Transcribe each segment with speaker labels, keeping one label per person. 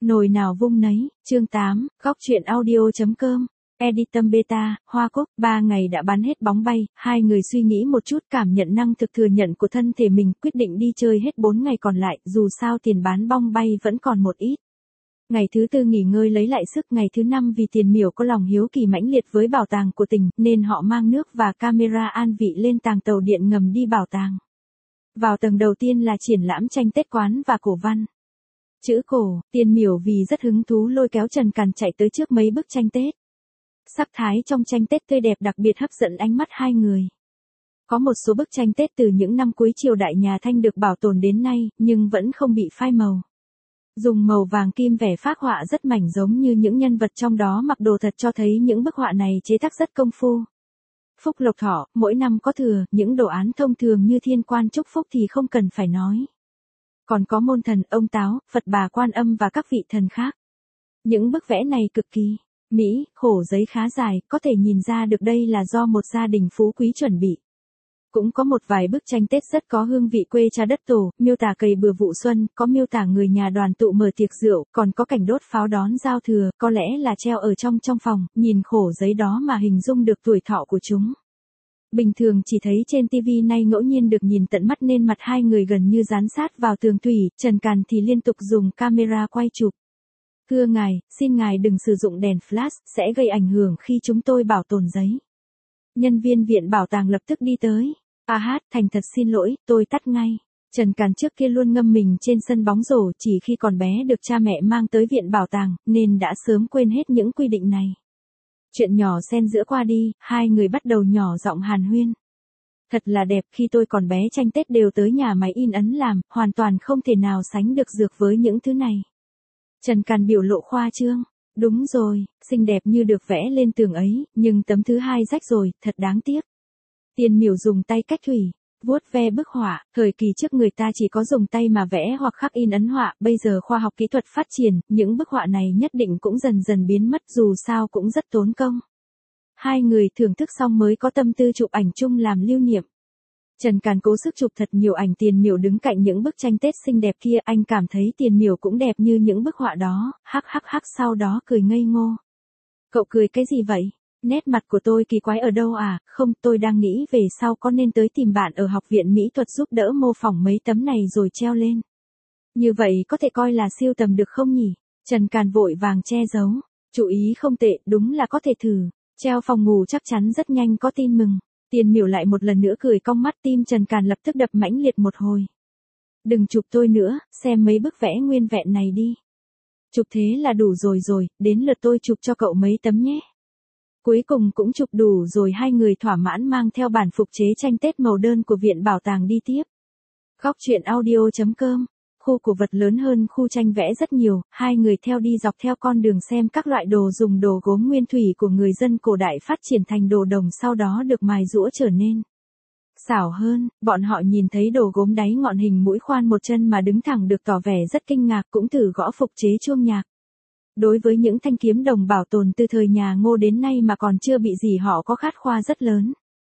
Speaker 1: Nồi nào vung nấy, chương 8, góc truyện audio.com, Editum Beta, Hoa Cúc, 3 ngày đã bán hết bóng bay, hai người suy nghĩ một chút cảm nhận năng thực thừa nhận của thân thể mình, quyết định đi chơi hết 4 ngày còn lại, dù sao tiền bán bong bay vẫn còn một ít. Ngày thứ tư nghỉ ngơi lấy lại sức, ngày thứ năm vì Tiền Miểu có lòng hiếu kỳ mãnh liệt với bảo tàng của tỉnh, nên họ mang nước và camera an vị lên tàng tàu điện ngầm đi bảo tàng. Vào tầng đầu tiên là triển lãm tranh Tết quán và cổ văn. Chữ cổ, Tiền Miểu vì rất hứng thú lôi kéo Trần Càn chạy tới trước mấy bức tranh Tết. Sắc thái trong tranh Tết tươi đẹp đặc biệt hấp dẫn ánh mắt hai người. Có một số bức tranh Tết từ những năm cuối triều đại nhà Thanh được bảo tồn đến nay, nhưng vẫn không bị phai màu. Dùng màu vàng kim vẽ phác họa rất mảnh giống như những nhân vật trong đó mặc đồ thật, cho thấy những bức họa này chế tác rất công phu. Phúc lộc thọ, mỗi năm có thừa, những đồ án thông thường như thiên quan chúc phúc thì không cần phải nói. Còn có môn thần, ông Táo, Phật Bà Quan Âm và các vị thần khác. Những bức vẽ này cực kỳ mỹ, khổ giấy khá dài, có thể nhìn ra được đây là do một gia đình phú quý chuẩn bị. Cũng có một vài bức tranh Tết rất có hương vị quê cha đất tổ, miêu tả cày bừa vụ xuân, có miêu tả người nhà đoàn tụ mở tiệc rượu, còn có cảnh đốt pháo đón giao thừa, có lẽ là treo ở trong phòng, nhìn khổ giấy đó mà hình dung được tuổi thọ của chúng. Bình thường chỉ thấy trên TV, nay ngẫu nhiên được nhìn tận mắt nên mặt hai người gần như dán sát vào tường thủy, Trần Càn thì liên tục dùng camera quay chụp. Thưa ngài, xin ngài đừng sử dụng đèn flash, sẽ gây ảnh hưởng khi chúng tôi bảo tồn giấy. Nhân viên viện bảo tàng lập tức đi tới. Thành thật xin lỗi, tôi tắt ngay. Trần Càn trước kia luôn ngâm mình trên sân bóng rổ, chỉ khi còn bé được cha mẹ mang tới viện bảo tàng, nên đã sớm quên hết những quy định này. Chuyện nhỏ xen giữa qua đi, hai người bắt đầu nhỏ giọng hàn huyên. Thật là đẹp, khi tôi còn bé tranh Tết đều tới nhà máy in ấn làm, hoàn toàn không thể nào sánh được dược với những thứ này. Trần Càn biểu lộ khoa trương. Đúng rồi, xinh đẹp như được vẽ lên tường ấy, nhưng tấm thứ hai rách rồi, thật đáng tiếc. Tiền Miểu dùng tay cách thủy, vuốt ve bức họa, thời kỳ trước người ta chỉ có dùng tay mà vẽ hoặc khắc in ấn họa, bây giờ khoa học kỹ thuật phát triển, những bức họa này nhất định cũng dần dần biến mất, dù sao cũng rất tốn công. Hai người thưởng thức xong mới có tâm tư chụp ảnh chung làm lưu niệm. Trần Càn cố sức chụp thật nhiều ảnh Tiền Miểu đứng cạnh những bức tranh Tết xinh đẹp kia, anh cảm thấy Tiền Miểu cũng đẹp như những bức họa đó, hắc sau đó cười ngây ngô. Cậu cười cái gì vậy? Nét mặt của tôi kỳ quái ở đâu à? Không, tôi đang nghĩ về sau có nên tới tìm bạn ở học viện mỹ thuật giúp đỡ mô phỏng mấy tấm này rồi treo lên. Như vậy có thể coi là siêu tầm được không nhỉ? Trần Càn vội vàng che giấu. Chú ý không tệ, đúng là có thể thử. Treo phòng ngủ chắc chắn rất nhanh có tin mừng. Tiền Miểu lại một lần nữa cười cong mắt, tim Trần Càn lập tức đập mãnh liệt một hồi. Đừng chụp tôi nữa, xem mấy bức vẽ nguyên vẹn này đi. Chụp thế là đủ rồi, đến lượt tôi chụp cho cậu mấy tấm nhé. Cuối cùng cũng chụp đủ rồi, hai người thỏa mãn mang theo bản phục chế tranh Tết màu đơn của viện bảo tàng đi tiếp. Góc truyện audio.com, khu cổ vật lớn hơn khu tranh vẽ rất nhiều, hai người theo đi dọc theo con đường xem các loại đồ dùng, đồ gốm nguyên thủy của người dân cổ đại phát triển thành đồ đồng, sau đó được mài giũa trở nên xảo hơn. Bọn họ nhìn thấy đồ gốm đáy ngọn hình mũi khoan một chân mà đứng thẳng được tỏ vẻ rất kinh ngạc, cũng thử gõ phục chế chuông nhạc. Đối với những thanh kiếm đồng bảo tồn từ thời nhà Ngô đến nay mà còn chưa bị gì, họ có khát khoa rất lớn.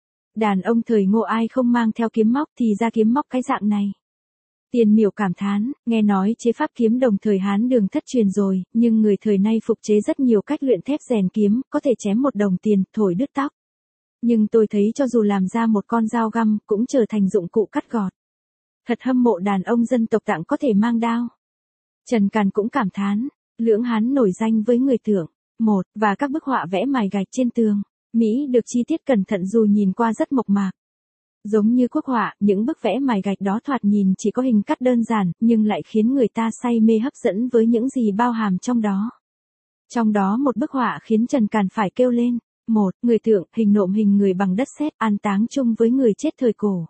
Speaker 1: Đàn ông thời Ngô ai không mang theo kiếm móc, thì ra kiếm móc cái dạng này. Tiền Miểu cảm thán, nghe nói chế pháp kiếm đồng thời Hán Đường thất truyền rồi, nhưng người thời nay phục chế rất nhiều cách luyện thép rèn kiếm, có thể chém một đồng tiền, thổi đứt tóc. Nhưng tôi thấy cho dù làm ra một con dao găm, cũng trở thành dụng cụ cắt gọt. Thật hâm mộ đàn ông dân tộc Tạng có thể mang đao. Trần Càn cũng cảm thán. Lưỡng Hán nổi danh với người Thượng, và các bức họa vẽ mài gạch trên tường, Mỹ được chi tiết cẩn thận dù nhìn qua rất mộc mạc. Giống như quốc họa, những bức vẽ mài gạch đó thoạt nhìn chỉ có hình cắt đơn giản, nhưng lại khiến người ta say mê hấp dẫn với những gì bao hàm trong đó. Trong đó một bức họa khiến Trần Càn phải kêu lên. Người Thượng, hình nộm hình người bằng đất sét, an táng chung với người chết thời cổ.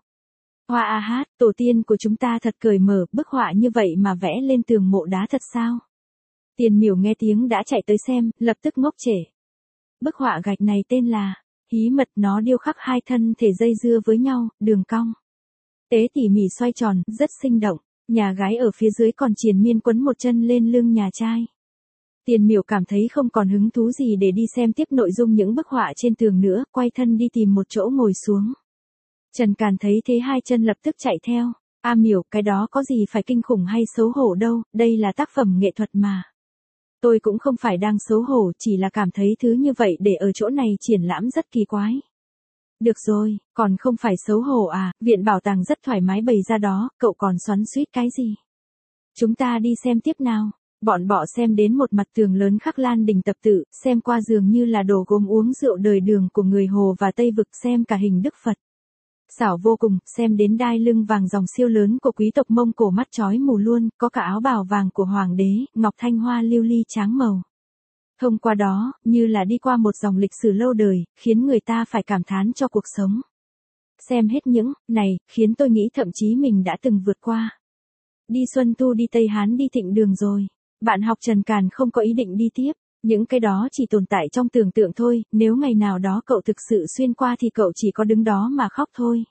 Speaker 1: Hoa tổ tiên của chúng ta thật cởi mở, bức họa như vậy mà vẽ lên tường mộ đá thật sao? Tiền Miểu nghe tiếng đã chạy tới xem, lập tức ngốc trệ. Bức họa gạch này tên là Hí Mật, nó điêu khắc hai thân thể dây dưa với nhau, đường cong tế tỉ mỉ xoay tròn, rất sinh động. Nhà gái ở phía dưới còn triền miên quấn một chân lên lưng nhà trai. Tiền Miểu cảm thấy không còn hứng thú gì để đi xem tiếp nội dung những bức họa trên tường nữa, quay thân đi tìm một chỗ ngồi xuống. Trần Càn thấy thế hai chân lập tức chạy theo. Miểu, cái đó có gì phải kinh khủng hay xấu hổ đâu, đây là tác phẩm nghệ thuật mà. Tôi cũng không phải đang xấu hổ, chỉ là cảm thấy thứ như vậy để ở chỗ này triển lãm rất kỳ quái. Được rồi, còn không phải xấu hổ à, viện bảo tàng rất thoải mái bày ra đó, cậu còn xoắn xuýt cái gì? Chúng ta đi xem tiếp nào. Bọn bọ xem đến một mặt tường lớn khắc Lan Đình Tập Tự, xem qua dường như là đồ gốm uống rượu đời Đường của người Hồ và Tây Vực, xem cả hình Đức Phật. Xảo vô cùng, xem đến đai lưng vàng dòng siêu lớn của quý tộc Mông Cổ mắt chói mù luôn, có cả áo bào vàng của hoàng đế, ngọc thanh hoa lưu ly tráng màu. Thông qua đó, như là đi qua một dòng lịch sử lâu đời, khiến người ta phải cảm thán cho cuộc sống. Xem hết những này, khiến tôi nghĩ thậm chí mình đã từng vượt qua. Đi Xuân Thu, đi Tây Hán, đi Thịnh Đường rồi. Bạn học Trần Càn không có ý định đi tiếp. Những cái đó chỉ tồn tại trong tưởng tượng thôi, nếu ngày nào đó cậu thực sự xuyên qua thì cậu chỉ có đứng đó mà khóc thôi.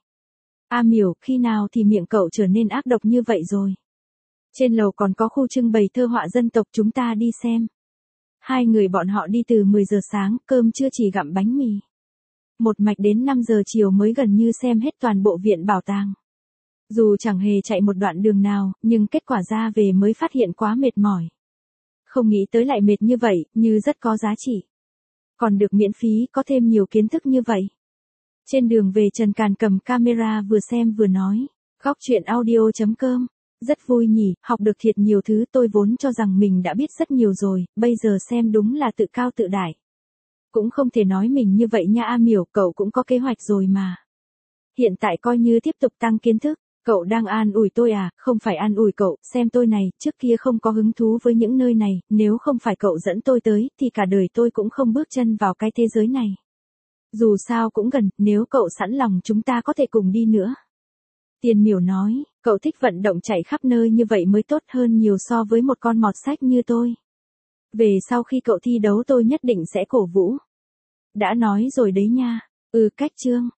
Speaker 1: A Miểu, khi nào thì miệng cậu trở nên ác độc như vậy rồi? Trên lầu còn có khu trưng bày thơ họa dân tộc, chúng ta đi xem. Hai người bọn họ đi từ 10 giờ sáng, cơm trưa chỉ gặm bánh mì. Một mạch đến 5 giờ chiều mới gần như xem hết toàn bộ viện bảo tàng. Dù chẳng hề chạy một đoạn đường nào, nhưng kết quả ra về mới phát hiện quá mệt mỏi. Không nghĩ tới lại mệt như vậy, như rất có giá trị. Còn được miễn phí, có thêm nhiều kiến thức như vậy. Trên đường về Trần Càn cầm camera vừa xem vừa nói. Góc chuyện audio.com. Rất vui nhỉ, học được thiệt nhiều thứ, tôi vốn cho rằng mình đã biết rất nhiều rồi, bây giờ xem đúng là tự cao tự đại. Cũng không thể nói mình như vậy nha A Miểu, cậu cũng có kế hoạch rồi mà. Hiện tại coi như tiếp tục tăng kiến thức. Cậu đang an ủi tôi à? Không phải an ủi cậu, xem tôi này, trước kia không có hứng thú với những nơi này, nếu không phải cậu dẫn tôi tới, thì cả đời tôi cũng không bước chân vào cái thế giới này. Dù sao cũng gần, nếu cậu sẵn lòng chúng ta có thể cùng đi nữa. Tiền Miểu nói, cậu thích vận động chạy khắp nơi như vậy mới tốt hơn nhiều so với một con mọt sách như tôi. Về sau khi cậu thi đấu tôi nhất định sẽ cổ vũ. Đã nói rồi đấy nha. Cách chương.